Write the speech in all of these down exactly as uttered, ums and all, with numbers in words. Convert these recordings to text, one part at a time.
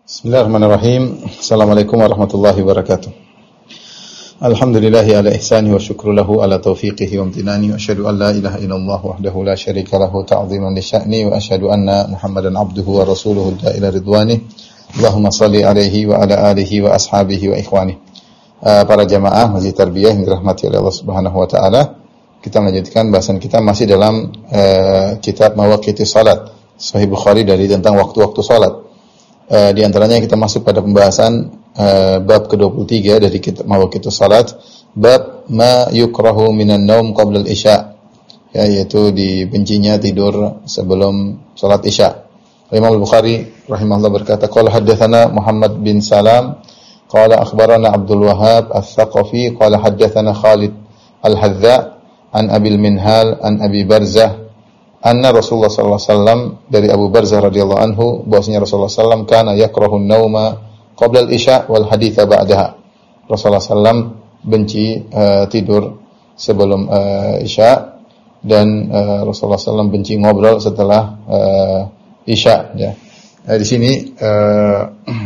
Bismillahirrahmanirrahim. Assalamualaikum warahmatullahi wabarakatuh. Alhamdulillahi ala ihsani wa syukru lahu ala taufiqihi wa amtinani wa asyhadu an la ilaha illallah wahdahu la syarika lahu ta'ziman li sya'ni wa asyhadu anna Muhammadan abduhu wa rasuluhu ila ridwani. Allahumma shalli alaihi wa ala alihi wa ashabihi wa ikhwani. Uh, para jamaah Masjid Tarbiyah yang dirahmati oleh Allah Subhanahu wa taala, kita melanjutkan bahasan kita masih dalam uh, kitab Mawaqitus Shalat Sahih Bukhari dari tentang waktu-waktu salat. Uh, di antaranya kita masuk pada pembahasan uh, bab ke dua puluh tiga dari kitab Mawaqitus Shalat, bab ma yukrahu minan naum qabla al-isya, ya, yaitu dibencinya tidur sebelum salat isya. Imam Al-Bukhari rahimahullah berkata, qala haddatsana Muhammad bin Salam qala akhbarana Abdul Wahhab Ats-Tsaqafi qala haddatsana Khalid Al-Hadza an Abil Minhal an Abi Barzah anna Rasulullah sallallahu alaihi wasallam, dari Abu Barzah radhiyallahu anhu bahwasanya Rasulullah sallallahu alaihi wasallam kana yakrahu an-nauma qabla al-isya wal haditsa ba'daha. Rasulullah sallallahu alaihi wasallam benci uh, tidur sebelum uh, isya dan uh, Rasulullah sallallahu alaihi wasallam benci ngobrol setelah uh, isya, ya. Nah, di sini uh,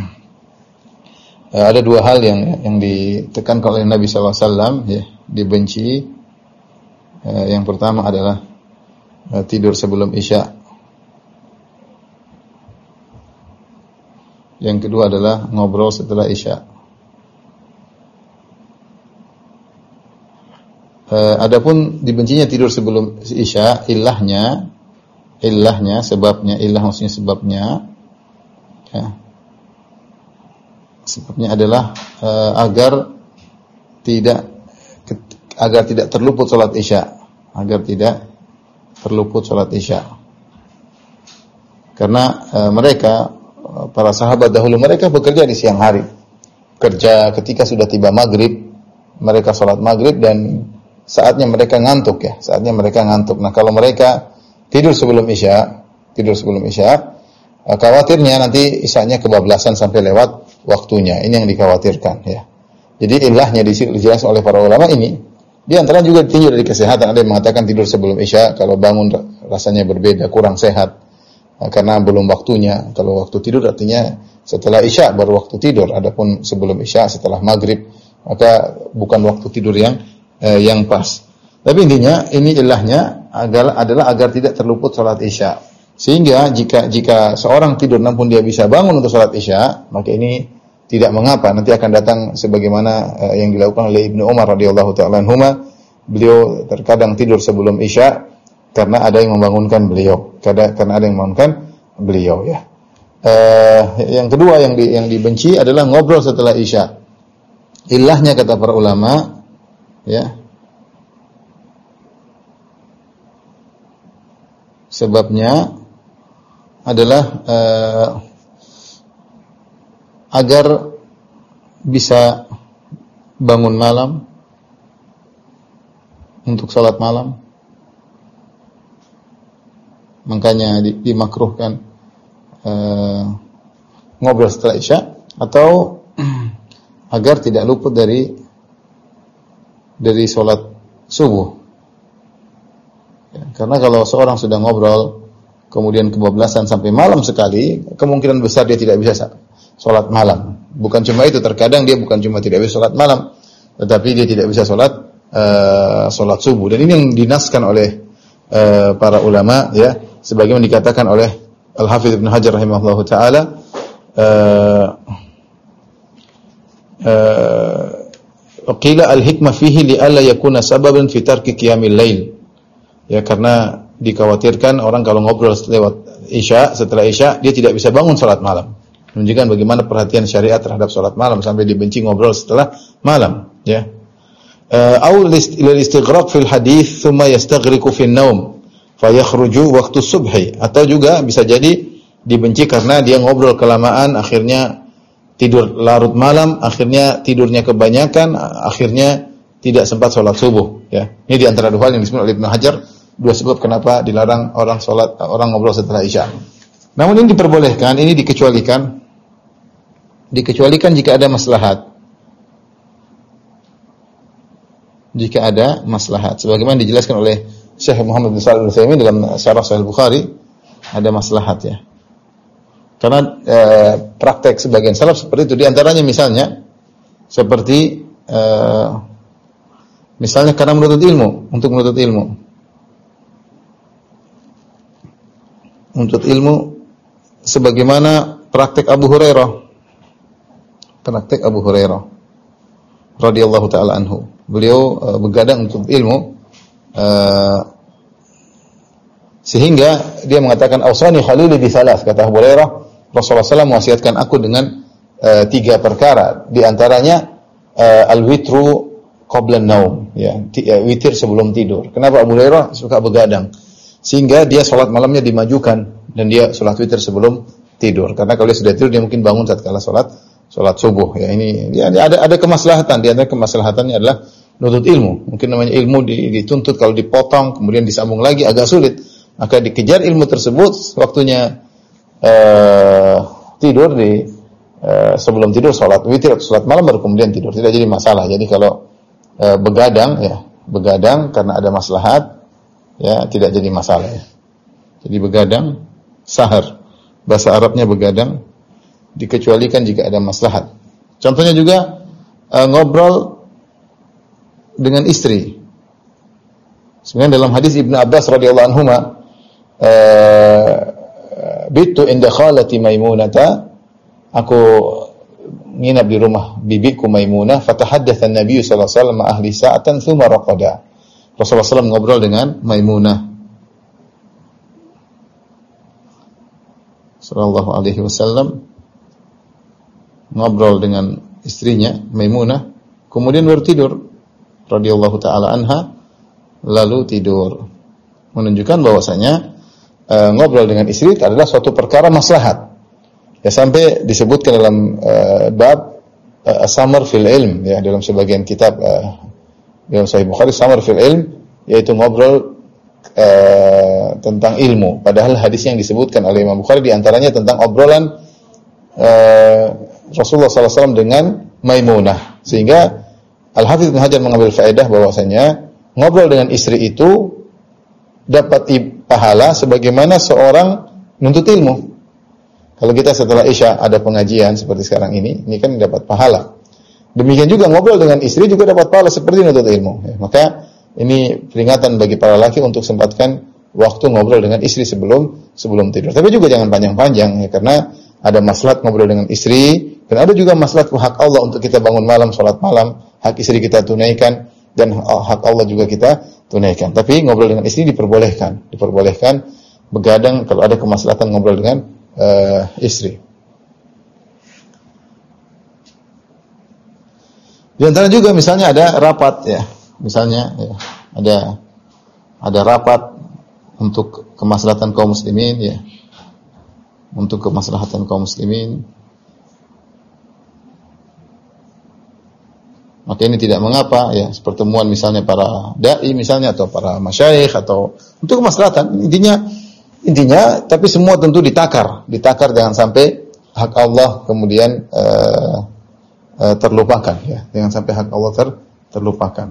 ada dua hal yang yang ditekankan oleh Nabi sallallahu alaihi wasallam, ya, dibenci. Uh, yang pertama adalah tidur sebelum isya. Yang kedua adalah ngobrol setelah isya. Uh, adapun dibencinya tidur sebelum isya, ilahnya, ilahnya, sebabnya, ilah maksudnya sebabnya, ya, sebabnya adalah uh, agar tidak agar tidak terluput salat isya, agar tidak terluput salat isya. Karena e, mereka, para sahabat dahulu, mereka bekerja di siang hari. Kerja ketika sudah tiba maghrib, mereka salat maghrib dan saatnya mereka ngantuk, ya. Saatnya mereka ngantuk. Nah, kalau mereka tidur sebelum isya, tidur sebelum isya, e, khawatirnya nanti isyanya kebablasan sampai lewat waktunya. Ini yang dikhawatirkan, ya. Jadi ilahnya dijelaskan oleh para ulama ini. Di antara juga ditinjau dari kesehatan. Ada yang mengatakan tidur sebelum isya, kalau bangun rasanya berbeda, kurang sehat, karena belum waktunya. Kalau waktu tidur artinya setelah isya baru waktu tidur. Adapun sebelum isya, setelah maghrib, maka bukan waktu tidur yang eh, yang pas. Tapi intinya ini ilahnya agar, adalah agar tidak terluput salat isya. Sehingga jika jika seorang tidur namun dia bisa bangun untuk salat isya, maka ini tidak mengapa. Nanti akan datang sebagaimana uh, yang dilakukan oleh Ibnu Umar radhiyallahu ta'ala anhuma. Beliau terkadang tidur sebelum isya karena ada yang membangunkan beliau, karena karena ada yang membangunkan beliau, ya. Uh, yang kedua yang di, yang dibenci adalah ngobrol setelah isya. Ilahnya kata para ulama, ya, sebabnya adalah uh, agar bisa bangun malam untuk salat malam. Makanya di, dimakruhkan uh, ngobrol setelah isya, atau agar tidak luput dari dari salat subuh. Ya, karena kalau seorang sudah ngobrol kemudian kebablasan sampai malam sekali, kemungkinan besar dia tidak bisa salat malam. Bukan cuma itu, terkadang dia bukan cuma tidak bisa salat malam, tetapi dia tidak bisa salat uh, salat subuh. Dan ini yang dinaskan oleh uh, para ulama, ya, sebagaimana dikatakan oleh Al-Hafidz Ibnu Hajar rahimahullahu taala, uh, uh, qila al-hikmah fihi li alla yakuna sababan fi tarki qiyamil lail. Ya, karena dikhawatirkan orang kalau ngobrol lewat isya, setelah isya dia tidak bisa bangun salat malam. Menunjukkan bagaimana perhatian syariat terhadap salat malam sampai dibenci ngobrol setelah malam, ya. Au lil istighraq fil hadits thumma yastaghriqu fin naum fayakhruju waqtu subhi, atau juga bisa jadi dibenci karena dia ngobrol kelamaan, akhirnya tidur larut malam, akhirnya tidurnya kebanyakan, akhirnya tidak sempat salat subuh, ya. Ini di antara dua hal yang disebut oleh Ibnu Hajar, dua sebab kenapa dilarang orang salat orang ngobrol setelah isya. Namun ini diperbolehkan, ini dikecualikan. Dikecualikan jika ada maslahat. Jika ada maslahat, sebagaimana dijelaskan oleh Syekh Muhammad bin Shalih Al-Utsaimin dalam Syarah Sahih Bukhari, ada maslahat, ya. Karena eh, praktek sebagian salaf seperti itu. Di antaranya misalnya seperti eh, misalnya karena menuntut ilmu, untuk menuntut ilmu. Menuntut ilmu sebagaimana praktek Abu Hurairah. Praktek Abu Hurairah radhiyallahu taala anhu. Beliau uh, begadang untuk ilmu uh, sehingga dia mengatakan ausani khalili bi salas, kata Abu Hurairah, Rasulullah sallallahu alaihi wasallam mewasiatkan aku dengan uh, tiga perkara, di antaranya uh, al-witru qabla an-naum, ya, witir sebelum tidur. Kenapa Abu Hurairah suka begadang? Sehingga dia salat malamnya dimajukan dan dia salat witir sebelum tidur. Karena kalau dia sudah tidur dia mungkin bangun saat kala salat salat subuh. Ya, ini ya, ada ada kemaslahatan. Di antara kemaslahatannya adalah nuntut ilmu. Mungkin namanya ilmu dituntut, kalau dipotong kemudian disambung lagi agak sulit. Maka dikejar ilmu tersebut, waktunya uh, tidur di uh, sebelum tidur salat witir atau salat malam baru kemudian tidur. Tidak jadi masalah. Jadi kalau uh, begadang ya, begadang karena ada maslahat, ya tidak jadi masalah ya. Jadi begadang sahar. Bahasa Arabnya begadang, dikecualikan jika ada maslahat. Contohnya juga uh, ngobrol dengan istri. Sebenarnya dalam hadis Ibnu Abbas radhiyallahu anhuma, uh, bitu inda khalati Maimunata, aku nginap di rumah bibiku Maimunah, fatahaddatsa an-nabiy sallallahu alaihi wasallam ahli sa'atan tsumma raqada. Rasulullah sallallahu alaihi wasallam ngobrol dengan Maimunah sallallahu alaihi wasallam, ngobrol dengan istrinya Maimunah, kemudian baru tidur radhiyallahu taala anha, lalu tidur. Menunjukkan bahwasanya e, ngobrol dengan istri adalah suatu perkara maslahat. Ya, sampai disebutkan dalam e, bab e, as-samar fil ilm, ya, dalam sebagian kitab e, dalam Sahih Bukhari, samar fil ilm, yaitu ngobrol e, tentang ilmu. Padahal hadis yang disebutkan oleh Imam Bukhari di antaranya tentang obrolan e, Rasulullah sallallahu alaihi wasallam dengan Maimunah. Sehingga Al-Hafidz Ibnu Hajar mengambil faedah bahwasanya ngobrol dengan istri itu dapat pahala sebagaimana seorang nuntut ilmu. Kalau kita setelah Isya ada pengajian seperti sekarang ini, ini kan dapat pahala. Demikian juga ngobrol dengan istri juga dapat pahala seperti nuntut ilmu. Ya, maka ini peringatan bagi para laki untuk sempatkan waktu ngobrol dengan istri sebelum sebelum tidur. Tapi juga jangan panjang-panjang ya, karena ada maslahat ngobrol dengan istri dan ada juga maslahat hak Allah untuk kita bangun malam, salat malam, hak istri kita tunaikan dan hak Allah juga kita tunaikan. Tapi ngobrol dengan istri diperbolehkan, diperbolehkan begadang kalau ada kemaslahatan ngobrol dengan uh, istri. Di antara juga misalnya ada rapat ya, misalnya ya, ada ada rapat untuk kemaslahatan kaum muslimin ya, untuk kemaslahatan kaum muslimin. Maka ini tidak mengapa ya, pertemuan misalnya para dai misalnya atau para masyayikh atau untuk kemaslahatan. Intinya intinya tapi semua tentu ditakar, ditakar jangan sampai hak Allah kemudian uh, uh, terlupakan ya. Jangan sampai hak Allah ter, terlupakan.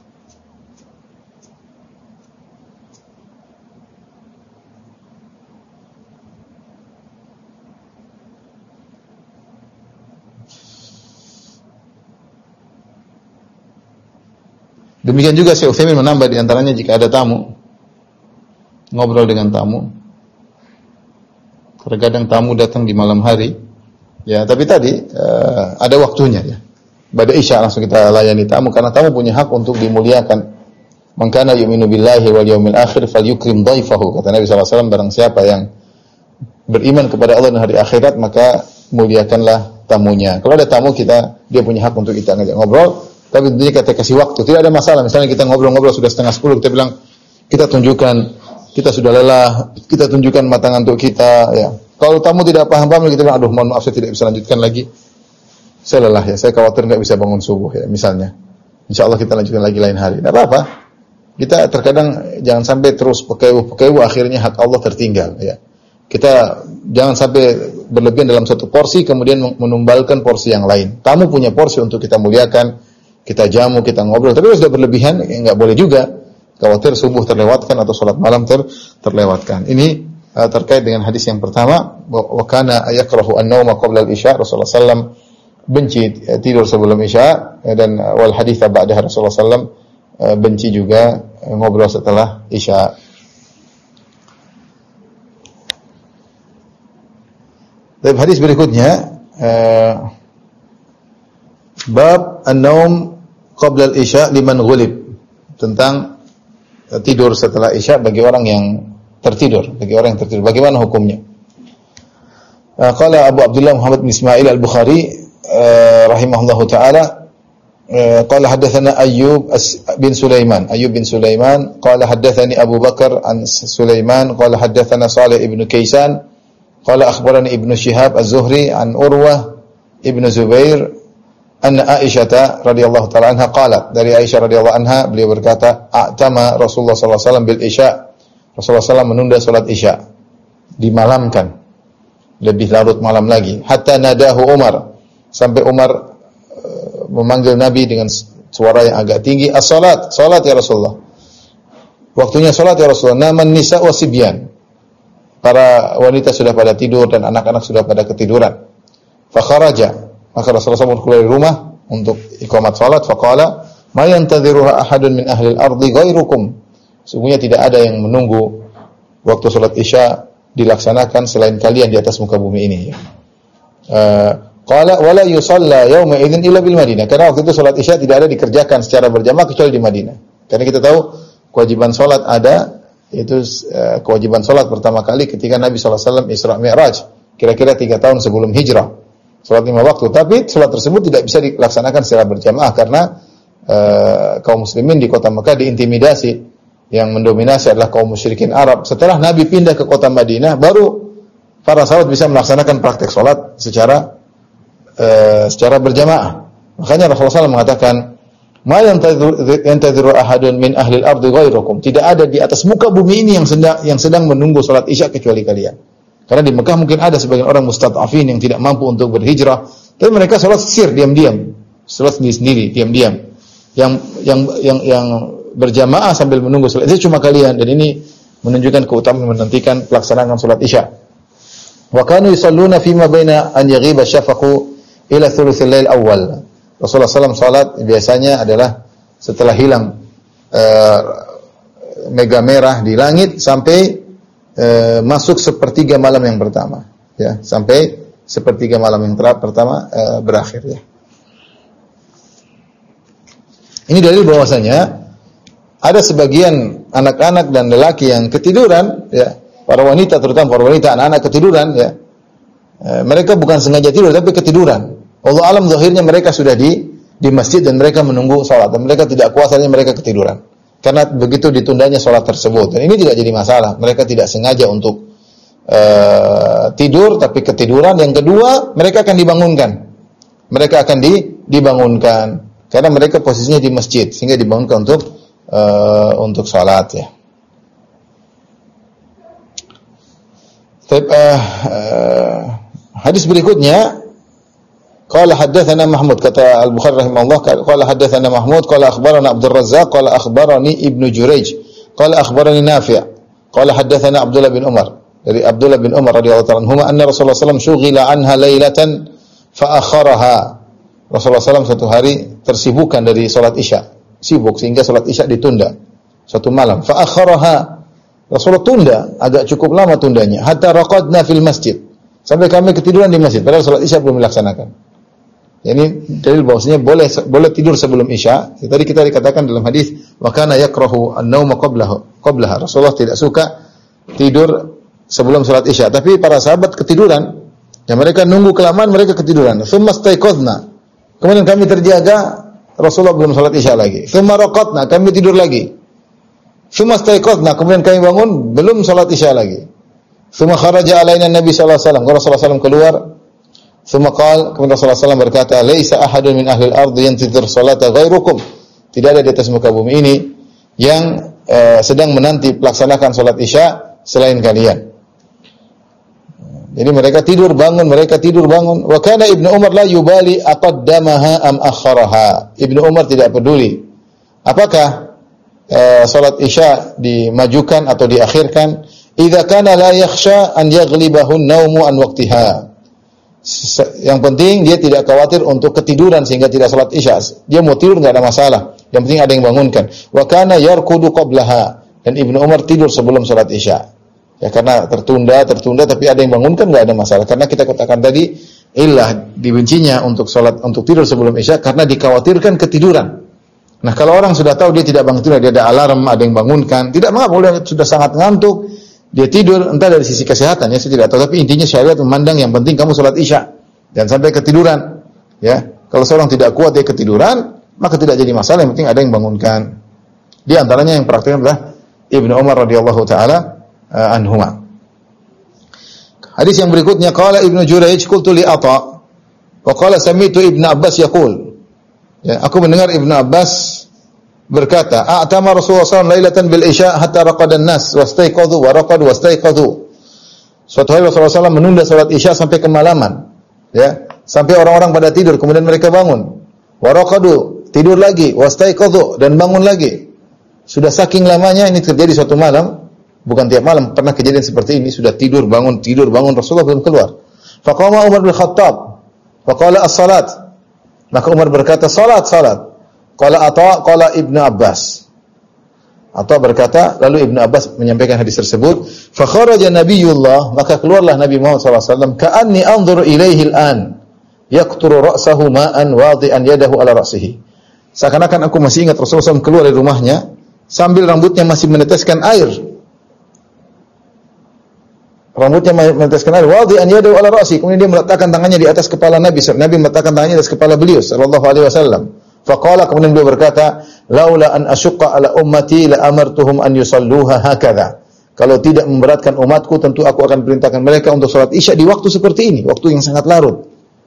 Demikian juga Syekh Utsaimin menambah di antaranya jika ada tamu, ngobrol dengan tamu. Terkadang tamu datang di malam hari, ya. Tapi tadi uh, ada waktunya, ya. Pada Isya langsung kita layani tamu karena tamu punya hak untuk dimuliakan. Man kana yu'minu billahi wal yawmil akhir falyukrim dhaifahu. Kata Nabi sallallahu alaihi wasallam, barang siapa yang beriman kepada Allah dan hari akhirat maka muliakanlah tamunya. Kalau ada tamu kita, dia punya hak untuk kita ngajak ngobrol. Tapi tentunya kita kasih waktu, tidak ada masalah. Misalnya kita ngobrol-ngobrol sudah setengah sepuluh, kita bilang, kita tunjukkan, kita sudah lelah, kita tunjukkan mata ngantuk kita. Ya. Kalau tamu tidak paham-paham, kita bilang, aduh mohon maaf saya tidak bisa lanjutkan lagi. Saya lelah ya, saya khawatir nggak bisa bangun subuh ya, misalnya. Insya Allah kita lanjutkan lagi lain hari. Tidak apa-apa. Kita terkadang jangan sampai terus pekewu-pekewu, akhirnya hak Allah tertinggal. Ya. Kita jangan sampai berlebihan dalam satu porsi, kemudian menumbalkan porsi yang lain. Tamu punya porsi untuk kita muliakan, kita jamu, kita ngobrol, tapi kalau sudah berlebihan, ya nggak boleh juga. Khawatir subuh terlewatkan atau sholat malam ter, terlewatkan. Ini uh, terkait dengan hadis yang pertama, wa kana yakrahu an-nauma qabla al-isya, Rasulullah sallallahu alaihi wasallam benci uh, tidur sebelum isya, uh, dan uh, wal hadits ba'daha Rasulullah sallallahu alaihi wasallam uh, benci juga uh, ngobrol setelah isya. Dan hadis berikutnya uh, bab an-naum qabla al-isya liman ghulib, tentang uh, tidur setelah isya bagi orang yang tertidur, bagi orang yang tertidur. Bagaimana hukumnya? Uh, qala Abu Abdullah Muhammad bin Ismail Al-Bukhari uh, rahimahullahu taala uh, qala hadatsana Ayyub bin Sulaiman, Ayyub bin Sulaiman qala hadatsani Abu Bakar an Sulaiman qala hadatsana Salih ibn Kaisan qala akhbarani Ibnu Syihab Az-Zuhri an Urwah ibn Zubair anna Aisyah radhiyallahu taala anha qalat, dari Aisyah radhiyallahu anha beliau berkata, a'tama Rasulullah sallallahu alaihi wasallam bil isya, Rasulullah sallallahu alaihi wasallam menunda salat isya, dimalamkan, lebih larut malam lagi, hatta nadahu Umar, sampai Umar uh, memanggil Nabi dengan suara yang agak tinggi, as-salat, salat ya Rasulullah, waktunya salat ya Rasulullah, naman nisa wa sibyan, para wanita sudah pada tidur dan anak-anak sudah pada ketiduran. Fa kharaja, maka Rasulullah sallallahu alaihi wasallam keluar dari rumah untuk iqamat salat. Faqala ma yantadhiruha ahadun min ahli al-ardi ghairukum, sungguhnya tidak ada yang menunggu waktu salat isya dilaksanakan selain kalian di atas muka bumi ini. Qala wala yusalla yawma idzin illa bil Madinah, karena waktu itu salat isya tidak ada dikerjakan secara berjamaah kecuali di Madinah. Karena kita tahu kewajiban salat ada, itu uh, kewajiban salat pertama kali ketika Nabi sallallahu alaihi wasallam Isra Mi'raj, kira-kira tiga tahun sebelum hijrah. Salat lima waktu, tapi salat tersebut tidak bisa dilaksanakan secara berjamaah karena uh, kaum muslimin di kota Mekah diintimidasi, yang mendominasi adalah kaum musyrikin Arab. Setelah Nabi pindah ke kota Madinah, baru para sahabat bisa melaksanakan praktek salat secara uh, secara berjamaah. Makanya Rasulullah sallallahu alaihi wasallam mengatakan, ma yantadhiru ahadun min ahli al-ardi ghairukum, tidak ada di atas muka bumi ini yang sedang yang sedang menunggu salat isya kecuali kalian. Karena di Mekah mungkin ada sebagian orang mustad'afin yang tidak mampu untuk berhijrah, tapi mereka salat sir diam-diam, salat sendiri-sendiri diam-diam. Yang yang yang yang berjamaah sambil menunggu salat itu cuma kalian, dan ini menunjukkan keutamaan menantikan pelaksanaan salat isya. Wa kanu yusalluna fima baina an yaghiba syafaqu ila thuluthil lail awal. Rasulullah sallallahu alaihi wasallam salat biasanya adalah setelah hilang uh, mega merah di langit sampai uh, masuk sepertiga malam yang pertama, ya, sampai sepertiga malam yang ter- pertama uh, berakhir, ya. Ini dalil bahwasanya ada sebagian anak-anak dan lelaki yang ketiduran, ya, para wanita terutama para wanita anak-anak ketiduran, ya. Uh, mereka bukan sengaja tidur tapi ketiduran. Allah alam zahirnya mereka sudah di di masjid dan mereka menunggu salat, dan mereka tidak kuasanya mereka ketiduran. Karena begitu ditundanya salat tersebut, dan ini tidak jadi masalah. Mereka tidak sengaja untuk uh, tidur tapi ketiduran. Yang kedua, mereka akan dibangunkan. Mereka akan di, dibangunkan karena mereka posisinya di masjid sehingga dibangunkan untuk uh, untuk salat, ya. Tapi, uh, uh, hadis berikutnya, qala haddatsana Mahmud, kata Al-Bukhari rahimahullah, qala haddatsana Mahmud qala akhbarana Abdul Razzaq qala akhbarani Ibnu Jurayj qala akhbarani Nafi' qala haddatsana Abdullah bin Umar, dari Abdullah bin Umar radhiyallahu ta'ala anhuma anna Rasulullah sallallahu alaihi wasallam syughila anha lailatan fa akharaha. Rasulullah sallallahu alaihi wasallam suatu hari tersibukkan dari salat isya, sibuk sehingga salat isya ditunda suatu malam. Fa akharaha, Rasulullah tunda, agak cukup lama tundanya, hatta raqadna fil masjid, sampai kami ketiduran di masjid padahal salat isya belum dilaksanakan. Ini dalil bahwasanya boleh boleh tidur sebelum isya. Tadi kita dikatakan dalam hadis wa kana yakrahu an-nauma qablahu qablaha. Rasulullah tidak suka tidur sebelum salat isya, tapi para sahabat ketiduran dan mereka nunggu kelamaan, mereka ketiduran. Tsumma staiqadna, kemudian kami terjaga, Rasulullah belum salat isya lagi. Tsumma raqadna, kami tidur lagi. Tsumma staiqadna, kemudian kami bangun, belum salat isya lagi. Tsumma kharaja alaina Nabi sallallahu alaihi wasallam, Rasulullah sallallahu alaihi wasallam keluar. Tsumma qala, kemudian Rasulullah sallallahu alaihi wasallam berkata, laisa ahadun min ahli al-ardi yantazir salata ghairukum, tidak ada di atas muka bumi ini yang uh, sedang menanti pelaksanakan salat isya selain kalian. Jadi mereka tidur bangun, mereka tidur bangun. Wa kana Ibnu Umar la yubali aqaddamaha am akharaha. Ibnu Umar tidak peduli apakah uh, salat isya dimajukan atau diakhirkan. idza kana la yakhsha an yaghlibahu an-naumu an waqtiha. Yang penting dia tidak khawatir untuk ketiduran sehingga tidak salat Isya. Dia mau tidur enggak ada masalah. Yang penting ada yang bangunkan. Wa kana yarkudu qablaha. Dan Ibnu Umar tidur sebelum salat Isya. Ya karena tertunda, tertunda tapi ada yang bangunkan enggak ada masalah. Karena kita katakan tadi illah dibencinya untuk salat untuk tidur sebelum Isya karena dikhawatirkan ketiduran. Nah, kalau orang sudah tahu dia tidak bangun tidur, dia ada alarm, ada yang bangunkan, tidak mengapa boleh sudah sangat ngantuk, dia tidur entah dari sisi kesehatan ya saya tidak tahu, tapi intinya syariat memandang yang penting kamu salat Isya dan sampai ketiduran. Ya. Kalau seorang tidak kuat dia ketiduran, maka tidak jadi masalah, yang penting ada yang bangunkan. Di antaranya yang praktiknya adalah Ibnu Umar radhiyallahu taala uh, anhuma. Hadis yang berikutnya qala Ibnu Jurayj qultu li Atha wa qala sami'tu Ibnu Abbas yaqul. Ya, aku mendengar Ibnu Abbas berkata, "A'tama Rasulullah sallallahu alaihi wasallam lailatan bil isya hatta raqada an-nas wastaiqadhu wa raqadu wastaiqadhu." Suatu hari Rasulullah sallallahu alaihi wasallam menunda salat Isya sampai kemalaman. Ya, sampai orang-orang pada tidur kemudian mereka bangun. Wa raqadu, tidur lagi, wastaiqadhu dan bangun lagi. Sudah saking lamanya ini terjadi suatu malam. Bukan tiap malam, pernah kejadian seperti ini, sudah tidur, bangun, tidur, bangun, Rasulullah belum keluar. Faqama Umar bin Khattab, faqala as-salat. Maka Umar berkata, salat, salat. Qala Atha, qala Ibnu Abbas. Atha berkata, lalu Ibnu Abbas menyampaikan hadis tersebut, fa kharaja Nabiyullah, maka keluarlah Nabi Muhammad sallallahu alaihi wasallam, ka'anni anzuru ilaihi al-an, yaqturu ra'sahu ma'an wadi'an yadahu ala ra'sihi. Seakan-akan aku masih ingat Rasulullah sallallahu alaihi wasallam keluar dari rumahnya sambil rambutnya masih meneteskan air. Rambutnya meneteskan air, wadi'an yadahu ala ra'si, kemudian dia meletakkan tangannya di atas kepala Nabi. Nabi meletakkan tangannya di atas kepala beliau sallallahu alaihi wasallam. Faqala, kemudian beliau berkata, laula an asyqa ala ummati la amartuhum an yusalluha hakadha. Kalau tidak memberatkan umatku, tentu aku akan perintahkan mereka untuk salat Isya di waktu seperti ini, waktu yang sangat larut.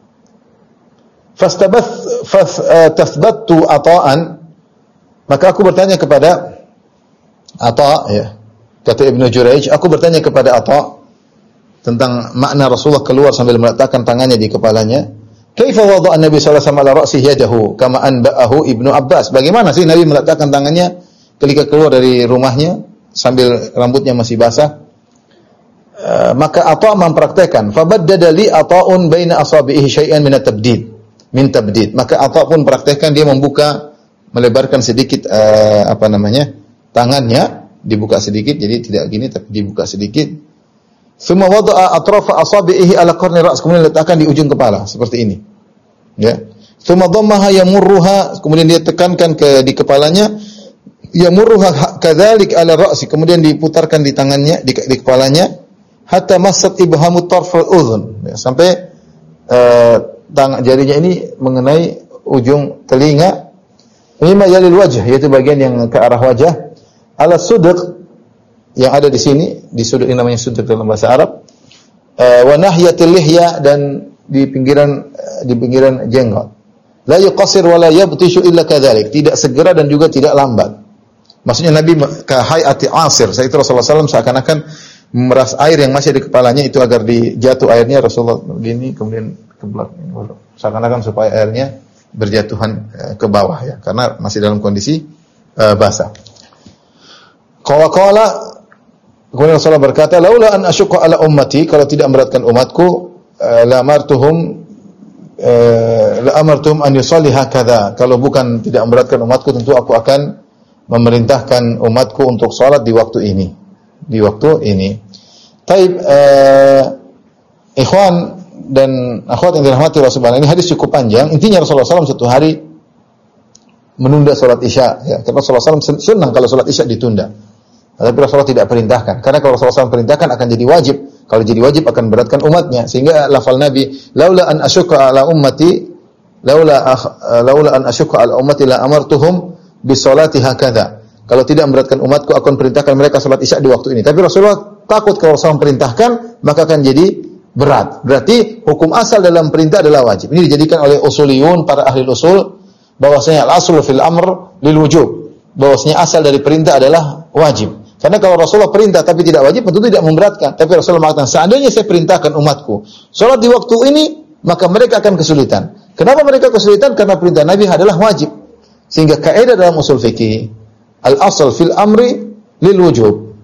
Fastabath fathbattu ata'an, maka aku bertanya kepada Atha, ya. Kata Ibnu Jurayj, aku bertanya kepada Atha tentang makna Rasulullah keluar sambil meletakkan tangannya di kepalanya. Kaifa wada'a Nabi sallallahu alaihi wasallam ala ra'sihi yadahu kama anba'ahu Ibnu Abbas. Bagaimana sih Nabi meletakkan tangannya ketika keluar dari rumahnya sambil rambutnya masih basah? Uh, maka Atha mempraktekkan, fabaddada li Atha'un baina asabihi syai'an min at-tabdid. Min tabdid. Maka Atha pun praktekkan, dia membuka, melebarkan sedikit uh, apa namanya? Tangannya dibuka sedikit, jadi tidak gini tapi dibuka sedikit. Semua wada'a atrafa asabihi ala qarni ra's, kemudian letakkan di ujung kepala seperti ini. Ya. Tsumma dhammaha yamurruha, kemudian dia tekankan ke di kepalanya, yamurruha kadzalik ala ra'si, kemudian diputarkan di tangannya di, di kepalanya hatta massat ibhamu tarfal udhun, ya, sampai uh, tangan jarinya ini mengenai ujung telinga. Mimma yalil wajh, yaitu bagian yang ke arah wajah, ala sudq, yang ada di sini, di sudut ini namanya sudut dalam bahasa Arab. Uh, wa nahyatil lihya, dan di pinggiran uh, di pinggiran jenggot. La yuqassir wa la yabtishu illa kadzalik, tidak segera dan juga tidak lambat. Maksudnya Nabi ka hayati asir, saat itu Rasulullah sallallahu alaihi wasallam seakan-akan memeras air yang masih di kepalanya itu agar dijatuh airnya, Rasulullah begini kemudian ke belakang, seakan-akan supaya airnya berjatuhan uh, ke bawah ya, karena masih dalam kondisi uh, basah. Qala kemudian Rasulullah berkata, laula an asyqa ala ummati, kalau tidak memberatkan umatku, uh, la amartuhum uh, la amartuhum an yusalli hakadha. Kalau bukan tidak memberatkan umatku, tentu aku akan memerintahkan umatku untuk salat di waktu ini. Di waktu ini. Taib uh, ikhwan dan akhwat yang dirahmati Allah Subhanahu, ini hadis cukup panjang. Intinya Rasulullah sallallahu alaihi wasallam satu hari menunda salat Isya, ya. Karena Rasulullah sallallahu alaihi wasallam senang kalau salat Isya ditunda. Tapi Rasulullah tidak perintahkan, karena kalau Rasulullah sallallahu alaihi wasallam perintahkan akan jadi wajib. Kalau jadi wajib akan beratkan umatnya, sehingga lafal Nabi, laula an asyqa ala ummati, laula laula an asyqa ala ummati la amartuhum bi sholati hakadha. Kalau tidak memberatkan umatku, akan perintahkan mereka salat Isya di waktu ini. Tapi Rasulullah takut kalau Rasulullah perintahkan, maka akan jadi berat. Berarti hukum asal dalam perintah adalah wajib. Ini dijadikan oleh usuliyun, para ahli usul, bahwasanya al-aslu fil amr lil wujub. Bahwasanya asal dari perintah adalah wajib. Karena kalau Rasulullah perintah tapi tidak wajib, tentu tidak memberatkan. Tapi Rasulullah mengatakan, seandainya saya perintahkan umatku salat di waktu ini, maka mereka akan kesulitan. Kenapa mereka kesulitan? Karena perintah Nabi adalah wajib. Sehingga kaidah dalam usul fikih, al-asl fil amri lil wujub.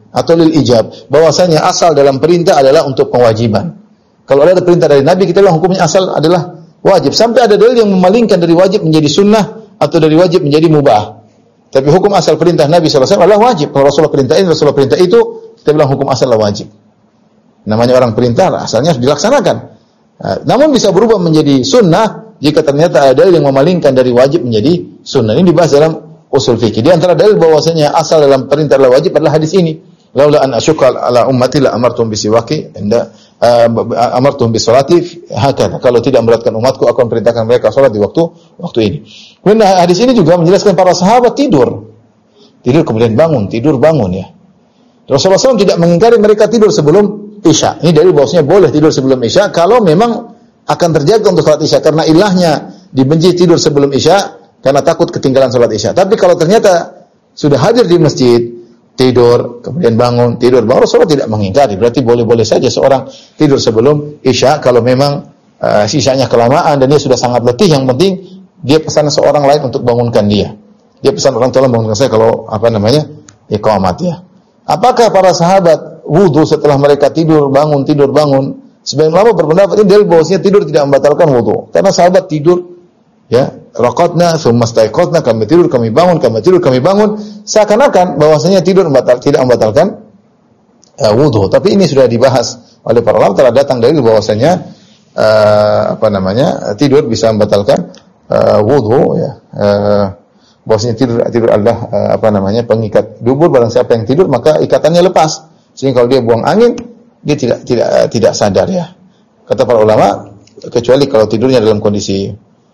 atau lil ijab, bahwasanya asal dalam perintah adalah untuk kewajiban. Kalau ada perintah dari Nabi, kita bilang hukumnya asal adalah wajib. Sampai ada dalil yang memalingkan dari wajib menjadi sunnah atau dari wajib menjadi mubah. Tapi hukum asal perintah Nabi sallallahu alaihi wasallam adalah wajib. Kalau Rasulullah perintah ini, Rasulullah perintah itu, kita bilang hukum asal adalah wajib. Namanya orang perintah, asalnya harus dilaksanakan. Nah, namun bisa berubah menjadi sunnah jika ternyata ada dalil yang memalingkan dari wajib menjadi sunnah. Ini dibahas dalam usul fikih. Di antara dalil bahwasanya asal dalam perintah adalah wajib adalah hadis ini. Laula an asyqa ala ummati la amartum bisiwaki inda uh, amartum bisolati hakata. Kalau tidak memberatkan umatku, aku akan perintahkan mereka salat di waktu waktu ini. Kemudian hadis ini juga menjelaskan para sahabat tidur. Tidur kemudian bangun, tidur bangun ya. Rasulullah shallallahu alaihi wasallam tidak mengingkari mereka tidur sebelum Isya. Ini dalil bahwasanya boleh tidur sebelum Isya kalau memang akan terjaga untuk salat Isya, karena ilahnya dibenci tidur sebelum Isya karena takut ketinggalan salat Isya. Tapi kalau ternyata sudah hadir di masjid, tidur kemudian bangun, tidur bangun, Rasulullah tidak mengingkari. Berarti boleh-boleh saja seorang tidur sebelum Isya kalau memang uh, sisanya kelamaan dan dia sudah sangat letih. Yang penting dia pesan seorang lain untuk bangunkan dia. Dia pesan orang, tolong bangunkan saya kalau apa namanya iqamat ya. Apakah para sahabat wudu setelah mereka tidur bangun tidur bangun? Sebagian ulama berpendapat ini dalil bahwasanya tidur tidak membatalkan wudu. Karena sahabat tidur ya, raqadna tsumma staiqadna, kami tidur kami bangun, kami tidur kami bangun, seakan-akan bahwasanya tidur membatal, tidak membatalkan uh, wudu. Tapi ini sudah dibahas oleh para ulama, telah datang dalil bahwasanya uh, apa namanya tidur bisa membatalkan uh, wudu ya. Uh, bahwasanya tidur tidur adalah uh, apa namanya pengikat dubur. Barang siapa yang tidur maka ikatannya lepas, sehingga kalau dia buang angin dia tidak tidak uh, tidak sadar ya. Kata para ulama, kecuali kalau tidurnya dalam kondisi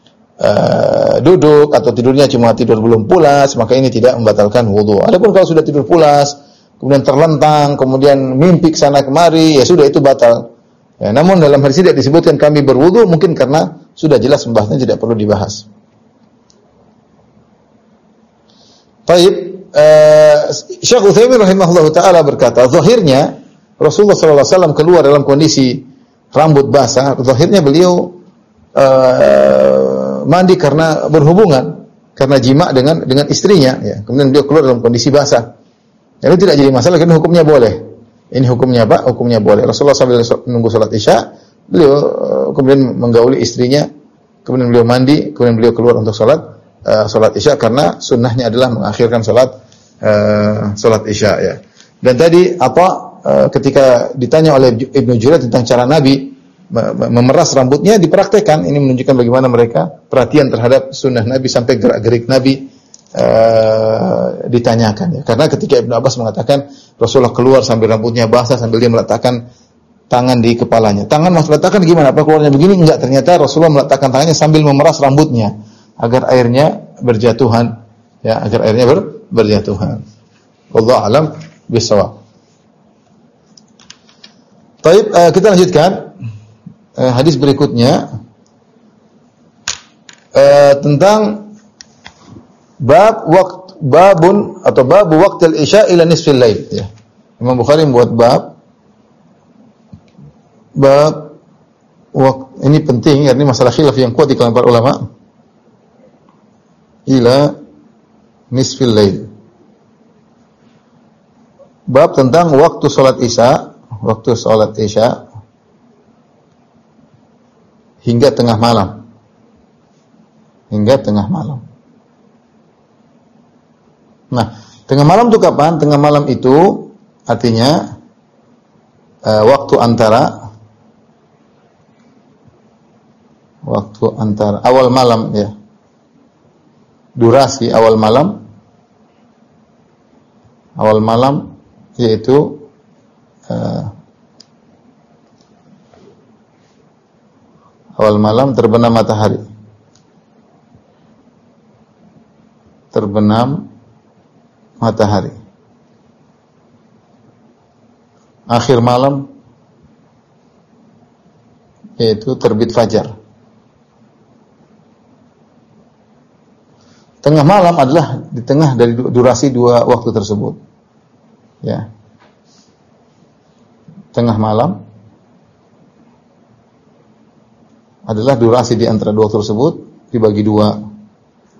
uh, duduk atau tidurnya cuma tidur belum pulas, maka ini tidak membatalkan wudu. Adapun kalau sudah tidur pulas kemudian terlentang kemudian mimpi ke sana kemari, ya sudah itu batal ya. Namun dalam hadis tidak disebutkan kami berwudu, mungkin karena sudah jelas pembahasannya tidak perlu dibahas. Baik, uh, Syekh Utsaimin rahimahullahu taala berkata, zahirnya Rasulullah sallallahu alaihi wasallam keluar dalam kondisi rambut basah, zahirnya beliau uh, mandi karena berhubungan, karena jima dengan dengan istrinya ya. Kemudian beliau keluar dalam kondisi basah. Jadi tidak jadi masalah, karena hukumnya boleh. Ini hukumnya apa? Hukumnya boleh. Rasulullah sambil menunggu salat Isya, beliau uh, kemudian menggauli istrinya, kemudian beliau mandi, kemudian beliau keluar untuk salat Uh, salat Isya, karena sunnahnya adalah mengakhirkan salat uh, salat Isya ya. Dan tadi apa uh, ketika ditanya oleh Ibnu Jurayj tentang cara Nabi memeras rambutnya, dipraktekkan. Ini menunjukkan bagaimana mereka perhatian terhadap sunnah Nabi, sampai gerak-gerik Nabi uh, ditanyakan ya. Karena ketika Ibnu Abbas mengatakan Rasulullah keluar sambil rambutnya basah, sambil dia meletakkan tangan di kepalanya. Tangan mas letakkan gimana? Apa keluarnya begini? Enggak, ternyata Rasulullah meletakkan tangannya sambil memeras rambutnya agar airnya berjatuhan ya, agar airnya ber, berjatuhan. Wallahu a'lam bishawab. Baik, uh, kita lanjutkan uh, hadis berikutnya uh, tentang bab waqt babun atau bab waqtil isya ila nisfil lail ya. Imam Bukhari membuat bab bab waqt, ini penting karena ini masalah khilaf yang kuat di kalangan para ulama. Ila nisfil lail. Bab tentang waktu salat Isya, waktu salat Isya hingga tengah malam. Hingga tengah malam. Nah, tengah malam itu kapan? Tengah malam itu artinya uh, waktu antara waktu antara awal malam ya. Durasi awal malam, awal malam yaitu uh, awal malam terbenam matahari, terbenam matahari. Akhir malam yaitu terbit fajar. Tengah malam adalah di tengah dari durasi dua waktu tersebut. Ya. Tengah malam adalah durasi di antara dua waktu tersebut dibagi dua.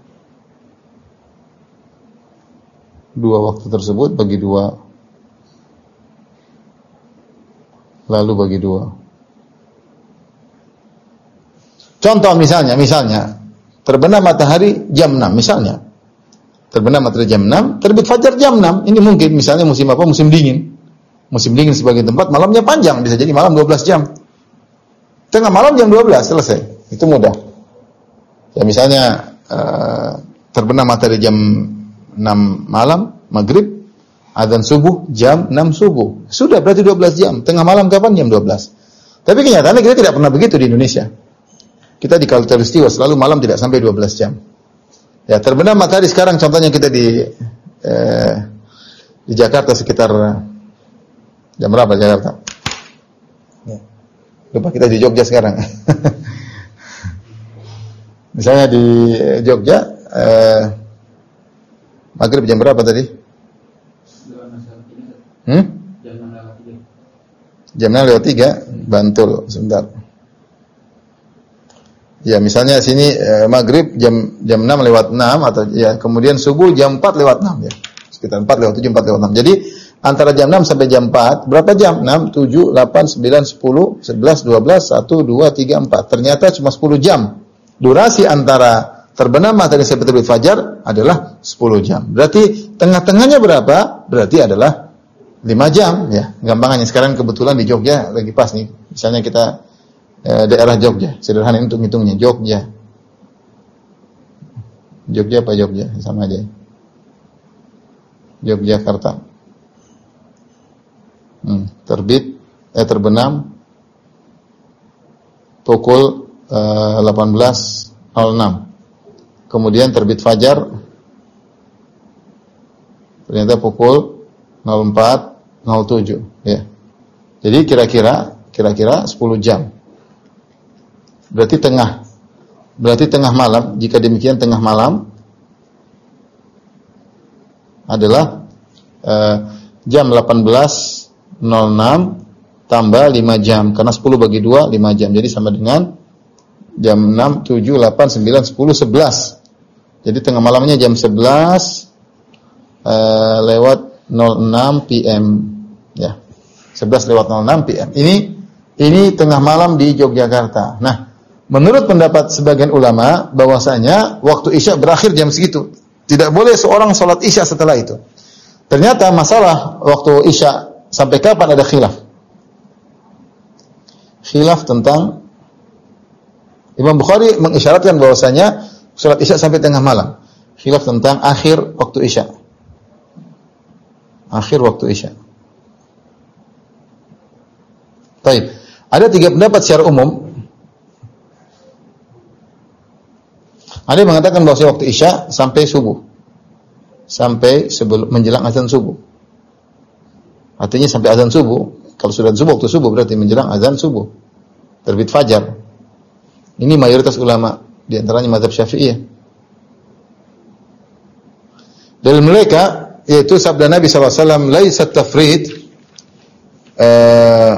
Dua waktu tersebut bagi dua. lalu bagi dua. Contoh misalnya, misalnya terbenam matahari jam enam misalnya. Terbenam matahari jam enam, terbit fajar jam enam. Ini mungkin misalnya musim apa? Musim dingin. Musim dingin sebagai tempat, malamnya panjang, bisa jadi malam dua belas jam. Tengah malam jam dua belas selesai. Itu mudah. Ya misalnya uh, terbenam matahari jam enam malam, maghrib, azan subuh jam enam subuh. Sudah berarti dua belas jam. Tengah malam kapan? Jam dua belas. Tapi kenyataannya kita tidak pernah begitu di Indonesia. Kita di Khatulistiwa selalu malam tidak sampai dua belas jam. Ya, terbenam matahari sekarang contohnya kita di eh, di Jakarta sekitar jam berapa Jakarta? Ya. Lupa kita di Jogja sekarang. Misalnya di Jogja eh, maghrib jam berapa tadi? Hmm? Jam enam lewat tiga. Bantul sebentar. Ya, misalnya sini eh, maghrib jam jam enam lewat enam atau ya kemudian subuh jam empat lewat enam ya. Sekitar empat lewat tujuh, empat lewat enam. Jadi antara jam enam sampai jam empat, berapa jam? enam, tujuh, delapan, sembilan, sepuluh, sebelas, dua belas, satu, dua, tiga, empat. Ternyata cuma sepuluh jam. Durasi antara terbenam matahari sampai terbit fajar adalah sepuluh jam. Berarti tengah-tengahnya berapa? Berarti adalah lima jam ya. Gampangannya sekarang kebetulan di Jogja lagi pas nih. Misalnya kita eh, daerah Jogja, sederhana untuk ngitungnya Jogja. Jogja apa Jogja? Sama aja. Yogyakarta. Hmm, terbit eh terbenam pukul eh, delapan belas nol enam. Kemudian terbit fajar ternyata pukul nol empat nol tujuh ya. Jadi kira-kira kira-kira sepuluh jam. Berarti tengah. Berarti tengah malam, jika demikian tengah malam adalah eh, jam delapan belas nol enam tambah lima jam karena sepuluh bagi dua lima jam. Jadi sama dengan jam enam, tujuh, delapan, sembilan, sepuluh, sebelas. Jadi tengah malamnya jam sebelas uh, lewat nol enam P M ya. sebelas lewat nol enam P M. Ini ini tengah malam di Yogyakarta. Nah, menurut pendapat sebagian ulama bahwasanya waktu Isya berakhir jam segitu. Tidak boleh seorang salat Isya setelah itu. Ternyata masalah waktu Isya sampai kapan ada khilaf. Khilaf tentang Imam Bukhari mengisyaratkan bahwasanya salat Isya sampai tengah malam. Khilaf tentang akhir waktu Isya. Akhir waktu Isya. Baik. Ada tiga pendapat secara umum. Ada yang mengatakan bahwa waktu Isya sampai subuh. Sampai sebelum menjelang azan subuh. Artinya sampai azan subuh. Kalau sudah subuh, waktu subuh berarti menjelang azan subuh. Terbit fajar. Ini mayoritas ulama, di antaranya mazhab Syafi'iyah. Dari mereka, yaitu sabda Nabi sallallahu alaihi wasallam, laisa tafrid uh,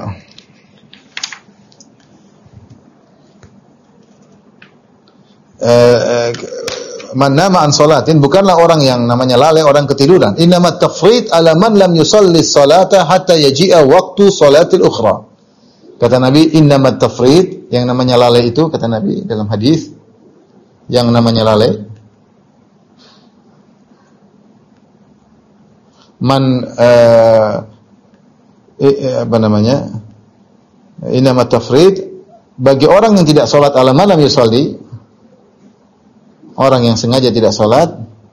uh, man nama an salatin, bukanlah orang yang namanya lalai, orang ketiduran. Innamat tafrid ala man lam yusalli salata hatta yaji'a waqtu salatil ukhra. Kata Nabi, innamat tafrid, yang namanya lalai itu, kata Nabi dalam hadis, yang namanya lalai, man uh, eh, apa namanya, innamat tafrid, bagi orang yang tidak salat ala man lam yusalli, orang yang sengaja tidak salat,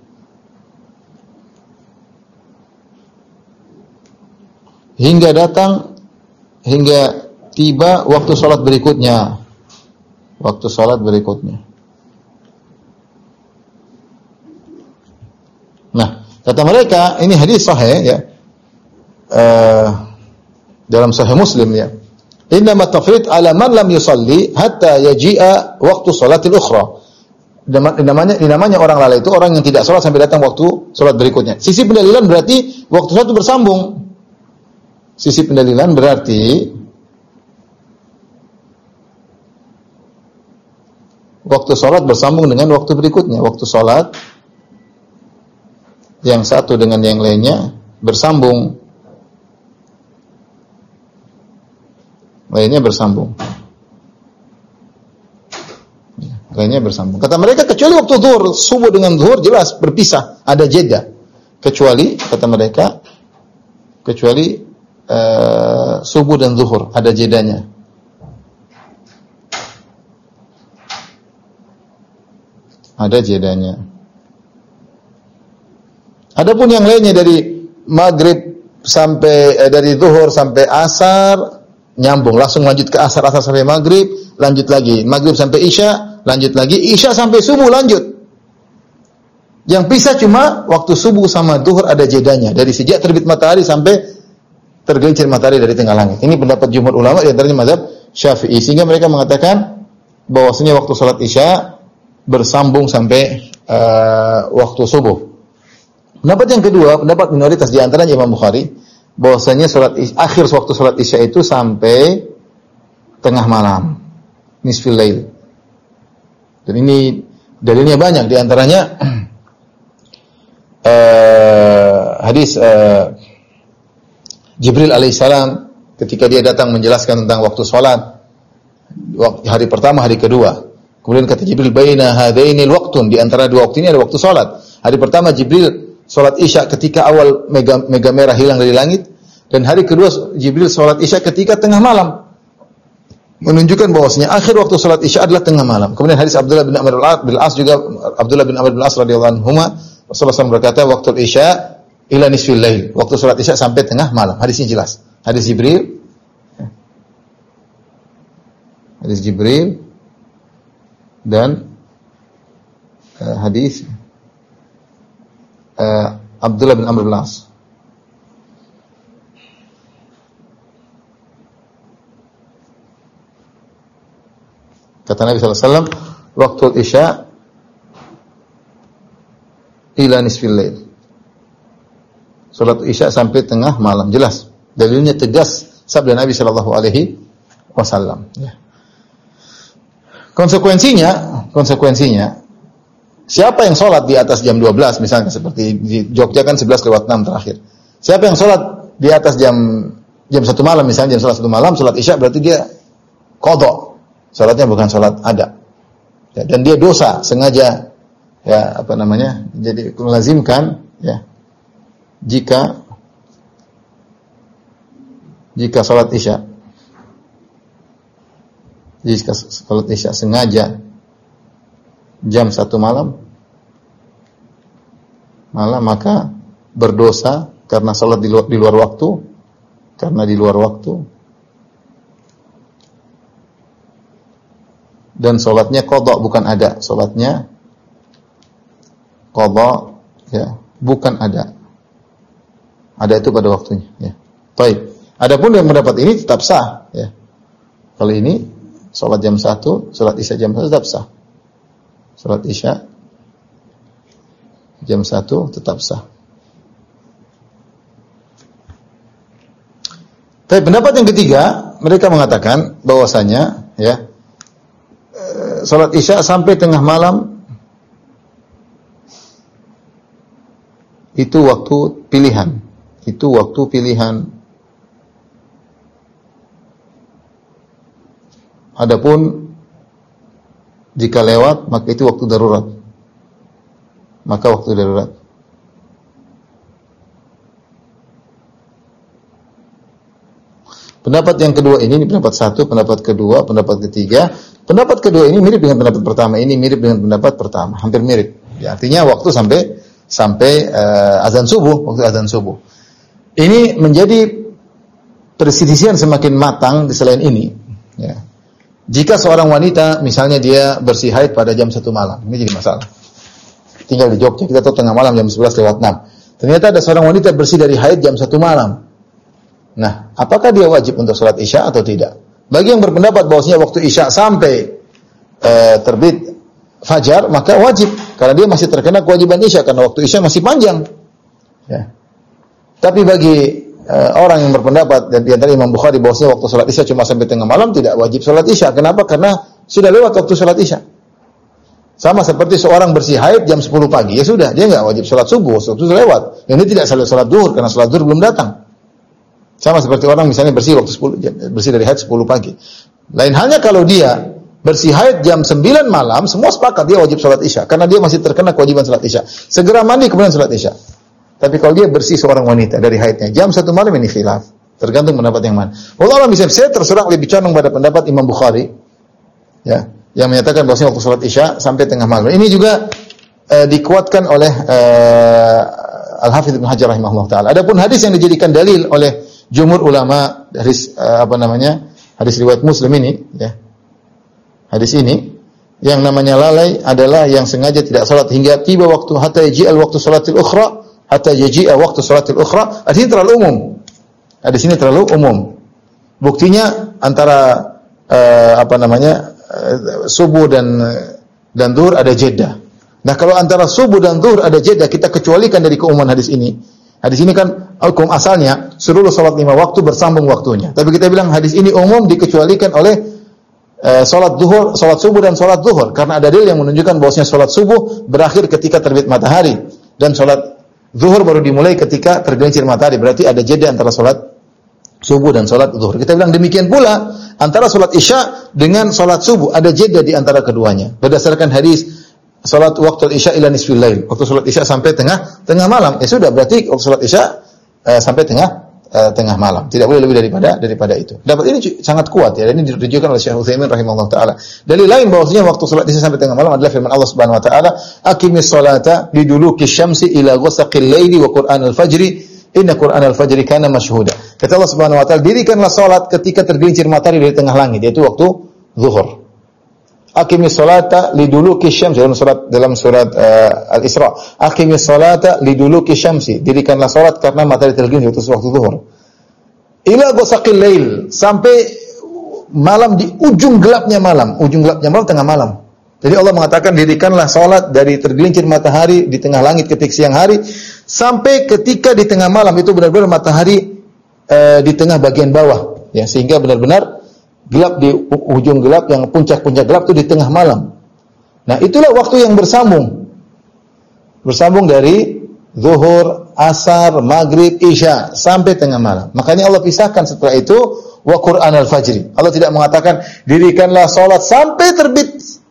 hingga datang, hingga tiba waktu salat berikutnya. Waktu salat berikutnya. Nah, kata mereka, ini hadis sahih ya. Uh, dalam sahih Muslim ya. Innamat tafrid ala man lam yusalli hatta yaji'a waktu salatil ukhra. Namanya namanya orang lalai itu orang yang tidak salat sampai datang waktu salat berikutnya. Sisi pendalilan berarti waktu salat itu bersambung. Sisi pendalilan berarti waktu salat bersambung dengan waktu berikutnya. Waktu salat yang satu dengan yang lainnya bersambung. lainnya bersambung. Lainnya bersambung. Kata mereka kecuali waktu zuhur, subuh dengan zuhur jelas berpisah, ada jeda. Kecuali kata mereka kecuali uh, subuh dan zuhur ada jedanya. Ada jedanya. Adapun yang lainnya dari maghrib sampai eh, dari zuhur sampai asar nyambung, langsung lanjut ke asar, asar sampai maghrib, lanjut lagi maghrib sampai isya, lanjut lagi isya sampai subuh, lanjut. Yang pisah cuma waktu subuh sama zuhur ada jedanya, dari sejak terbit matahari sampai tergelincir matahari dari tengah langit. Ini pendapat jumhur ulama di antaranya mazhab Syafi'i, sehingga mereka mengatakan bahwasanya waktu salat isya bersambung sampai uh, waktu subuh. Pendapat yang kedua, pendapat minoritas di antaranya Imam Bukhari, bahwasanya salat isya, akhir waktu salat isya itu sampai tengah malam, nisfil lail. Dan ini dalilnya banyak, di antaranya Uh, hadis uh, Jibril alaihissalam ketika dia datang menjelaskan tentang waktu sholat hari pertama, hari kedua. Kemudian kata Jibril, baina hadainil waqtun, di antara dua waktu ini ada waktu sholat. Hari pertama Jibril sholat isya ketika awal mega, mega merah hilang dari langit, dan hari kedua Jibril sholat isya ketika tengah malam, menunjukkan bahwasanya akhir waktu sholat isya adalah tengah malam. Kemudian hadis Abdullah bin Amr bin Al-As juga, Abdullah bin Amr bin Al-As radhiyallahu anhuma, Rasulullah shallallahu alaihi wasallam berkata, waktu isya ila nisfil lail, waktu salat isya sampai tengah malam. Hadisnya jelas. Hadis Jibril. Hadis Jibril dan uh, hadis uh, Abdullah bin Amr bin Al-As. Kata Nabi sallallahu alaihi wasallam, waktu isya ila nisfil lail. Salat isya sampai tengah malam, jelas. Dalilnya tegas sabda Nabi sallallahu alaihi wasallam. Ya. Konsekuensinya, konsekuensinya siapa yang salat di atas jam dua belas misalnya, seperti di Jogja kan sebelas lewat enam terakhir. Siapa yang salat di atas jam jam satu malam misalnya, jam salat satu malam salat isya, berarti dia qadha. Salatnya bukan salat ada. Ya, dan dia dosa sengaja, ya apa namanya, jadi melazimkan, ya, jika jika salat isya jika salat isya sengaja jam satu malam malam, maka berdosa karena salat di luar, di luar waktu, karena di luar waktu, dan salatnya qadha bukan ada, salatnya qadha, ya, bukan ada. Ada itu pada waktunya, ya. Baik. Adapun yang mendapat ini tetap sah, ya. Kalau ini salat jam satu, salat isya jam satu tetap sah. Salat isya jam satu tetap sah. Tapi pendapat yang ketiga, mereka mengatakan bahwasanya, ya, salat isya sampai tengah malam itu waktu pilihan. Itu waktu pilihan. Adapun jika lewat, maka itu waktu darurat. Maka waktu darurat. Pendapat yang kedua ini, ini pendapat satu, pendapat kedua, pendapat ketiga. Pendapat kedua ini mirip dengan pendapat pertama, ini mirip dengan pendapat pertama, hampir mirip. Ya, artinya waktu sampai sampai uh, azan subuh, waktu azan subuh. Ini menjadi perselisihan semakin matang di selain ini. Ya. Jika seorang wanita misalnya dia bersih haid pada jam satu malam, ini jadi masalah. Tinggal di Jogja, kita tahu tengah malam jam sebelas lewat enam. Ternyata ada seorang wanita bersih dari haid jam satu malam. Nah, apakah dia wajib untuk salat isya atau tidak? Bagi yang berpendapat bahwasanya waktu isya sampai uh, terbit fajar, maka wajib, karena dia masih terkena kewajiban isya, karena waktu isya masih panjang. Ya. Tapi bagi uh, orang yang berpendapat, dan di antara Imam Bukhari, bahwasanya waktu salat isya cuma sampai tengah malam, tidak wajib salat isya. Kenapa? Karena sudah lewat waktu salat isya. Sama seperti seorang bersih haid jam sepuluh pagi, ya sudah, dia enggak wajib salat subuh, waktu itu lewat. Yang ini tidak salat salat zuhur, karena salat zuhur belum datang. Sama seperti orang misalnya bersih waktu sepuluh bersih dari haid sepuluh pagi. Lain halnya kalau dia bersih haid jam sembilan malam, semua sepakat dia wajib salat Isya karena dia masih terkena kewajiban salat Isya. Segera mandi kemudian salat Isya. Tapi kalau dia bersih seorang wanita dari haidnya jam satu malam, ini khilaf. Tergantung pendapat yang mana. Allah bisa saya terserah lebih condong pada pendapat Imam Bukhari, ya, yang menyatakan bahwasanya waktu salat Isya sampai tengah malam. Ini juga uh, dikuatkan oleh uh, Al-Hafidz Ibnu Hajar rahimahullah taala. Adapun hadis yang dijadikan dalil oleh jumhur ulama dari uh, apa namanya? Hadis riwayat Muslim ini, ya. Hadis ini yang namanya lalai adalah yang sengaja tidak salat hingga tiba waktu hatta yaji'al waktu salatil ukhra, hatta yaji'a waktu salatil ukhra. Hadis ini terlalu umum. Hadis ini terlalu umum. Buktinya antara uh, apa namanya? Uh, subuh dan dan zuhur ada jeda. Nah, kalau antara subuh dan zuhur ada jeda, kita kecualikan dari keumuman hadis ini. Hadis ini kan hukum asalnya seluruh salat lima waktu bersambung waktunya. Tapi kita bilang hadis ini umum dikecualikan oleh uh, salat zuhur, salat subuh dan salat zuhur karena ada dalil yang menunjukkan bahwasanya salat subuh berakhir ketika terbit matahari dan salat zuhur baru dimulai ketika tergelincir matahari. Berarti ada jeda antara salat subuh dan salat zuhur. Kita bilang demikian pula antara salat Isya dengan salat subuh ada jeda di antara keduanya. Berdasarkan hadis salat waktu Isya ila nisfil lail. Waktu salat Isya sampai tengah tengah malam. Ya sudah, berarti waktu salat Isya uh, sampai tengah uh, tengah malam. Tidak boleh lebih daripada daripada itu. Dapat ini sangat kuat ya. Ini ditunjukkan oleh Syekh Utsaimin rahimahullah taala. Dalil lain bahwasanya waktu salat Isya sampai tengah malam adalah firman Allah Subhanahu wa taala, "Aqimis salata liduluki syamsi ila ghasaqil laili wa qur'anal fajri." Inna Qur'anal fajri kana mashhuda. Kata Allah Subhanahu wa taala, dirikanlah salat ketika tergelincir matahari dari tengah langit, yaitu waktu zuhur. Aqimis salata liduluki syams, dalam surat dalam surat uh, Al-Isra. Aqimis salata liduluki syamsi, dirikanlah salat karena matahari tergelincir, yaitu waktu zuhur. Ila ghasaqil lail, sampai malam di ujung gelapnya malam, ujung gelapnya malam tengah malam. Jadi Allah mengatakan dirikanlah salat dari tergelincir matahari di tengah langit ketika siang hari sampai ketika di tengah malam, itu benar-benar matahari e, di tengah bagian bawah, ya, sehingga benar-benar gelap di ujung gelap, yang puncak-puncak gelap itu di tengah malam. Nah, itulah waktu yang bersambung. Bersambung dari zuhur, asar, maghrib, isya sampai tengah malam. Makanya Allah pisahkan setelah itu wa Qur'anal fajri. Allah tidak mengatakan dirikanlah salat sampai terbit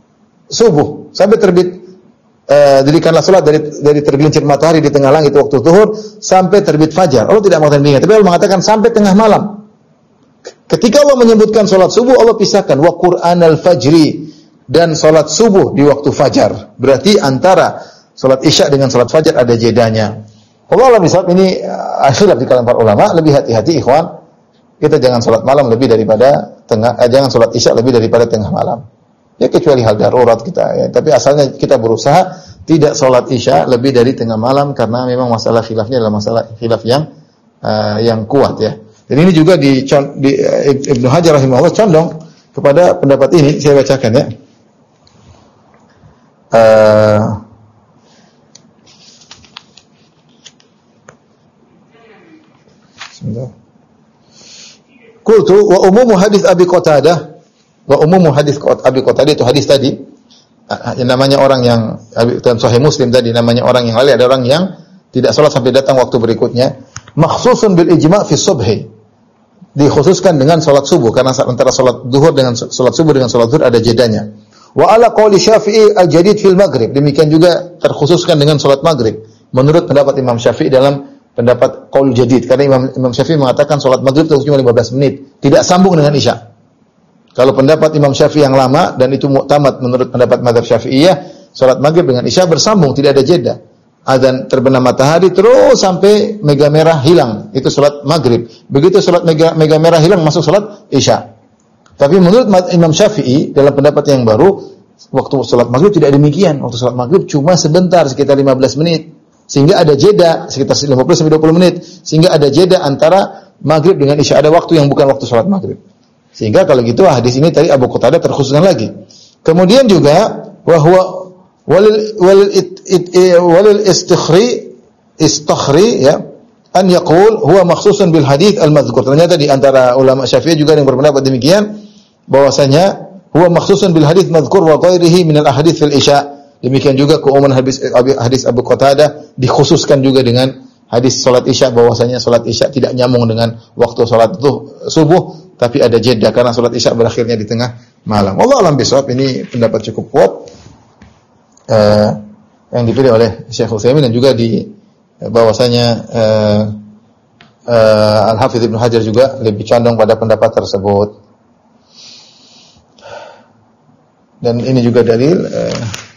subuh, sampai terbit uh, dirikanlah salat dari dari tergelincir matahari di tengah langit waktu zuhur sampai terbit fajar. Allah tidak mengatakan demikian, tapi Allah mengatakan sampai tengah malam. Ketika Allah menyebutkan salat subuh, Allah pisahkan wa Qur'anal fajri, dan salat subuh di waktu fajar. Berarti antara salat Isya dengan salat fajar ada jedanya. Allah misal ini uh, khilaf di kalangan para ulama, lebih hati-hati ikhwan. Kita jangan salat malam lebih daripada tengah eh, jangan salat Isya lebih daripada tengah malam. Ya, kecuali hal darurat kita, ya. Tapi asalnya kita berusaha tidak sholat Isya lebih dari tengah malam karena memang masalah khilafnya adalah masalah khilaf yang uh, yang kuat, ya. Dan ini juga di, di uh, Ibnu Hajar rahimahullah condong kepada pendapat ini. Saya bacakan, ya. Uh, Qultu wa umumu hadis Abi Qatadah, wa umumu hadis Abi Qatadah itu hadis tadi, yang namanya orang yang dalam Sahih Muslim tadi, namanya orang yang lalai, ada orang yang tidak salat sampai datang waktu berikutnya. Makhsusun bil ijma' fi subhi, dikhususkan dengan salat subuh karena antara salat zuhur dengan salat subuh dengan salat zuhur ada jedanya. Wa ala qauli Syafi'i al-jadid fil maghrib, demikian juga terkhususkan dengan salat maghrib menurut pendapat Imam Syafi'i dalam pendapat qaul jadid, karena Imam Imam Syafi'i mengatakan salat maghrib itu cuma lima belas menit, tidak sambung dengan Isya. Kalau pendapat Imam Syafi'i yang lama, dan itu mu'tamad menurut pendapat mazhab Syafi'iyah, salat maghrib dengan Isya bersambung, tidak ada jeda. Azan terbenam matahari terus sampai mega merah hilang, itu salat maghrib. Begitu salat mega, mega merah hilang, masuk salat Isya. Tapi menurut Imam Syafi'i dalam pendapat yang baru, waktu salat maghrib tidak demikian. Waktu salat maghrib cuma sebentar, sekitar lima belas menit. Sehingga ada jeda sekitar lima puluh sampai dua puluh menit. Sehingga ada jeda antara maghrib dengan Isya, ada waktu yang bukan waktu salat maghrib. Sehingga kalau gitu hadis ini tadi Abu Qatadah terkhususkan lagi. Kemudian juga wahwa walil walil it, it, it, walil istikhri istakhri ya an yaqul huwa makhsusun bil hadits al madhkur. Ternyata di antara ulama Syafi'i juga yang berpendapat demikian, bahwasanya huwa makhsusun bil hadits madhkur wa ghairihi min al ahadits fil Isya. Demikian juga keumuman hadis hadis Abu Qatadah dikhususkan juga dengan hadis salat Isya bahwasanya salat Isya tidak nyambung dengan waktu salat itu subuh, tapi ada jeda karena salat Isya berakhirnya di tengah malam. Wallahu a'lam bishawab. Ini pendapat cukup kuat uh, yang dipilih oleh Syekh Utsaimin dan juga di bahwasanya uh, uh, Al-Hafidz Ibnu Hajar juga lebih condong pada pendapat tersebut. Dan ini juga dalil uh,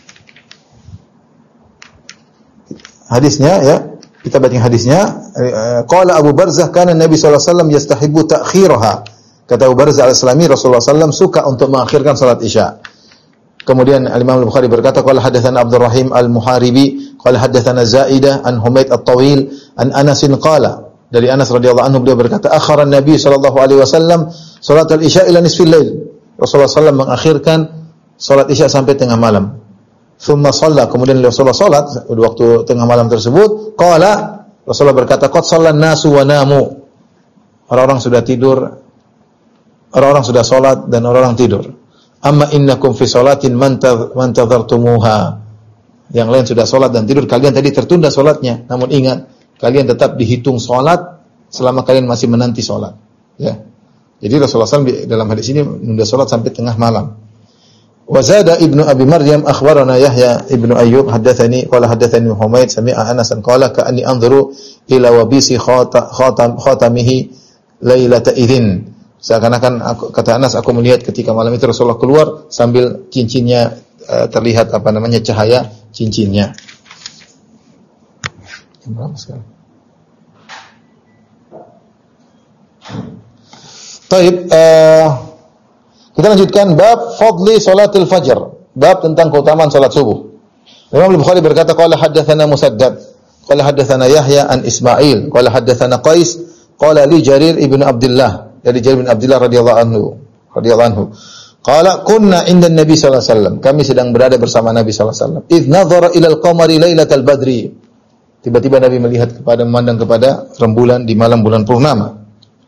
hadisnya ya. Kita baca hadisnya. Qala Abu Barzah kana Nabi sallallahu alaihi wasallam yastahibbu ta'khiraha. Kata Abu Barzah Al-Aslami, Rasulullah sallallahu alaihi wasallam suka untuk mengakhirkan salat Isya. Kemudian Al-Imam Al-Bukhari berkata, qala hadatsana Abdul Rahim Al-Muharibi, qala hadatsana Zaidah an Humaid At-Tawil, an Anas qala. Dari Anas radhiyallahu anhu beliau berkata, akhara Nabi sallallahu alaihi wasallam salat al-Isya ila nisfil lail. Rasulullah sallallahu alaihi wasallam mengakhirkan salat Isya sampai tengah malam. Thumma shalla, kemudian Rasulullah salat di waktu tengah malam tersebut, qala, Rasulullah berkata, qad shallan nasu wa namu. Orang-orang sudah tidur, orang-orang sudah salat dan orang-orang tidur. Amma innakum fi shalatin man tadhartumuha. Yang lain sudah salat dan tidur, kalian tadi tertunda salatnya. Namun ingat, kalian tetap dihitung salat selama kalian masih menanti salat. Ya. Jadi Rasulullah sallallahu alaihi wasallam dalam hadis ini menunda salat sampai tengah malam. Wa zada Ibnu Abi Maryam akhbarana Yahya Ibnu Ayyub haddatsani qala haddatsani Humaid sami'a Anas qala ka'anni anzuru ila wabisi khatam khatamihi lailata idzin. Seakan-akan aku, kata Anas, aku melihat ketika malam itu Rasulullah keluar sambil cincinnya uh, terlihat apa namanya cahaya cincinnya. Berapa sekarang? Baik, uh, kita lanjutkan bab fadli salatil fajr, bab tentang keutamaan salat subuh. Imam Al-Bukhari berkata qala haddatsana Musaddad, qala haddatsana Yahya an Ismail, qala haddatsana Qais, qala li Jarir ibn Abdullah, dari Jarir bin Abdullah radhiyallahu anhu, radhiyallahu anhu. Qala kunna 'inda Nabi sallallahu alaihi wasallam, kami sedang berada bersama Nabi sallallahu alaihi wasallam. Idz nadhara ila al-qamari lailatal badri. Tiba-tiba Nabi melihat kepada memandang kepada rembulan di malam bulan purnama.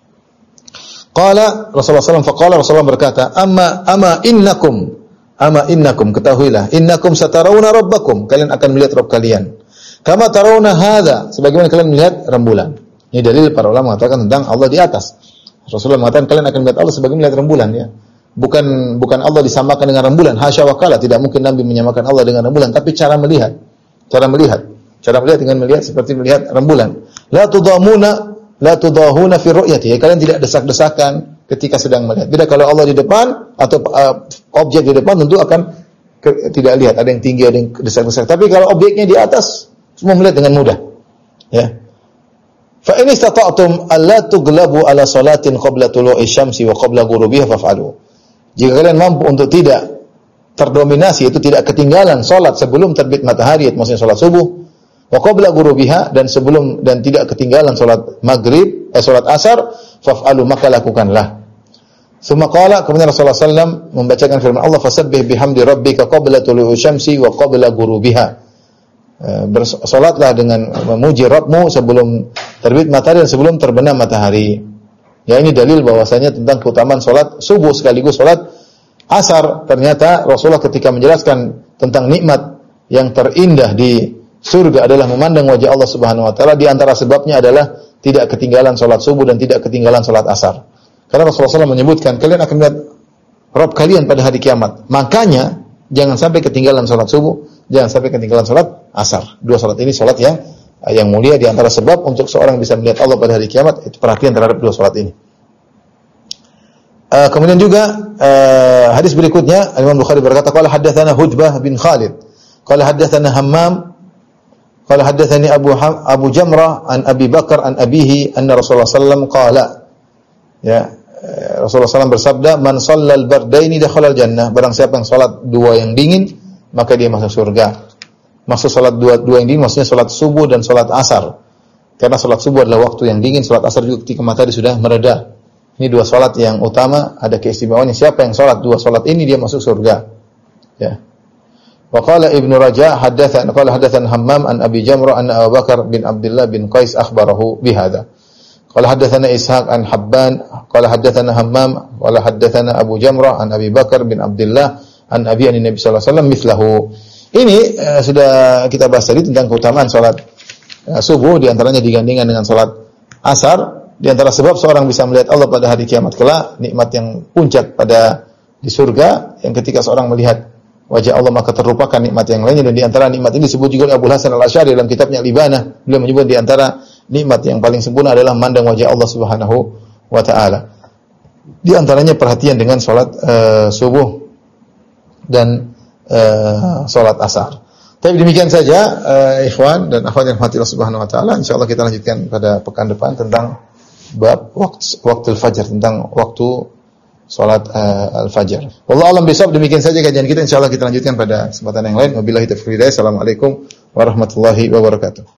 Qala Rasulullah sallallahu alaihi wasallam, faqala Rasulullah berkata, "Amma ama innakum, ama innakum, ketahuilah, innakum satarawna rabbakum, kalian akan melihat Rabb kalian. Kama tarawna hadza, sebagaimana kalian melihat rembulan." Ini dalil para ulama mengatakan tentang Allah di atas. Rasulullah mengatakan kalian akan melihat Allah sebagaimana melihat rembulan, ya. Bukan bukan Allah disamakan dengan rembulan, hasya wa kala, tidak mungkin Nabi menyamakan Allah dengan rembulan, tapi cara melihat. Cara melihat. Cara melihat dengan melihat seperti melihat rembulan. La tudamuna la tudahuna fi ru'yati. Kalian tidak desak-desakan ketika sedang melihat. Beda kalau Allah di depan atau uh, objek di depan tentu akan ke, tidak lihat, ada yang tinggi, ada yang desak-desak. Tapi kalau objeknya di atas, semua melihat dengan mudah. Ya. Fa in istata'tum alla tughlabu ala salatin qabla tulu'i syamsi wa qabla ghurubiha faf'alu. Jika kalian mampu untuk tidak terdominasi, itu tidak ketinggalan salat sebelum terbit matahari, maksudnya salat subuh, wa qabla ghurubiha, dan sebelum dan tidak ketinggalan salat maghrib, eh salat asar, faf'alu, maka lakukanlah. Tsumma qala, kemudian Rasulullah sallallahu alaihi wasallam membacakan firman Allah, fasabbih bihamdi rabbika qabla tulu'i syamsi wa qabla ghurubiha. Bersolatlah dengan memuji Rabbmu sebelum terbit matahari dan sebelum terbenam matahari. Ya, ini dalil bahwasanya tentang keutamaan salat subuh sekaligus salat asar. Ternyata Rasulullah ketika menjelaskan tentang nikmat yang terindah di surga adalah memandang wajah Allah Subhanahu wa taala, di antara sebabnya adalah tidak ketinggalan salat subuh dan tidak ketinggalan salat asar. Karena Rasulullah shallallahu alaihi wasallam menyebutkan kalian akan melihat Rabb kalian pada hari kiamat. Makanya jangan sampai ketinggalan salat subuh, jangan sampai ketinggalan salat asar. Dua salat ini salat yang yang mulia, di antara sebab untuk seorang bisa melihat Allah pada hari kiamat itu perhatian terhadap dua salat ini. Uh, kemudian juga uh, hadis berikutnya Imam Bukhari berkata qala haddatsana Hudbah bin Khalid qala haddatsana Hammam qala haddatsani Abu Ham, Abu Jamrah an Abi Bakar an abihi anna Rasulullah sallallahu alaihi wasallam qala, ya, Rasulullah sallallahu alaihi wasallam bersabda, man shallal bardaini dakhala al-jannah, barang siapa yang salat dua yang dingin maka dia masuk surga. Maksud salat dua dua yang dingin maksudnya salat subuh dan salat asar. Karena salat subuh adalah waktu yang dingin, salat asar juga ketika matahari sudah mereda. Ini dua salat yang utama, ada keistimewaannya. Siapa yang salat dua salat ini dia masuk surga. Ya. Wa qala Ibnu Raja haddatsan qala haddatsan Hammam an Abi Jamrah an Abu Bakar bin Abdullah bin Qais akhbarahu bihadza. Qala haddatsana Ishaq an Habban qala haddatsana Hammam qala haddatsana Abu Jamrah an Abi Bakar bin Abdullah an Abi an Nabi sallallahu alaihi wasallam mithlahu. Ini uh, sudah kita bahas tadi tentang keutamaan salat uh, subuh, di antaranya digandingkan dengan salat asar. Di antara sebab seorang bisa melihat Allah pada hari kiamat kelak, nikmat yang puncak pada di surga, yang ketika seorang melihat wajah Allah maka terlupakan nikmat yang lainnya. Dan di antara nikmat ini disebut juga oleh Abu Hasan Al-Asy'ari dalam kitabnya Al-Ibanah. Beliau menyebut di antara nikmat yang paling sempurna adalah memandang wajah Allah Subhanahu wa taala. Di antaranya perhatian dengan salat uh, subuh dan uh, salat asar. Tapi demikian saja uh, ikhwan dan akhwat yang rahmati Allah Subhanahu wa taala. Insyaallah kita lanjutkan pada pekan depan tentang bab waktu waktu al-fajr, tentang waktu salat uh, al-fajr. Wallahu a'lam bishawab. Demikian saja kajian kita, insyaallah kita lanjutkan pada kesempatan yang lain. Wabillahi taufiq wal hidayah. Assalamualaikum warahmatullahi wabarakatuh.